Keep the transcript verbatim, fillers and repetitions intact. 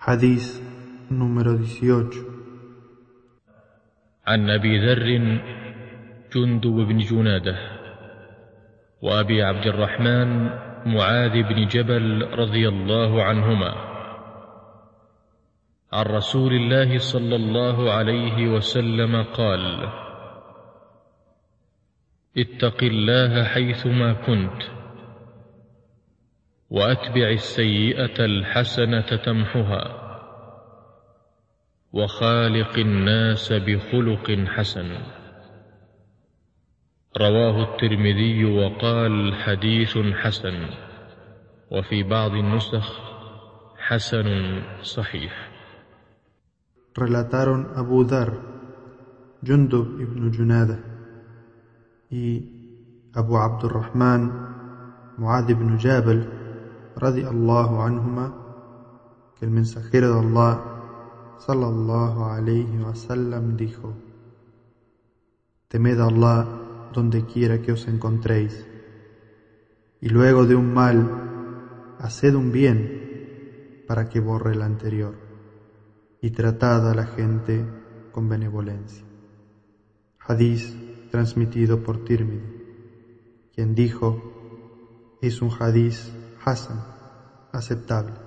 حديث número dieciocho. عن أبي ذر جندب بن جنادة وأبي عبد الرحمن معاذ بن جبل رضي الله عنهما عن رسول الله صلى الله عليه وسلم قال: اتق الله حيثما كنت وأتبع السيئة الحسنة تمحها وخالق الناس بخلق حسن. رواه الترمذي وقال: حديث حسن، وفي بعض النسخ حسن صحيح. Relataron Abu Dhar, Jundub ibn Junada y Abu Abdurrahman Muad ibn Jabal radiyallahu anhuma que el mensajero de Allah sallallahu alayhi wa sallam dijo: temed a Allah donde quiera que os encontréis, y luego de un mal haced un bien para que borre el anterior, y tratad a la gente con benevolencia. Hadís transmitido por Tirmidhi, quien dijo: es un hadís hasan, aceptable.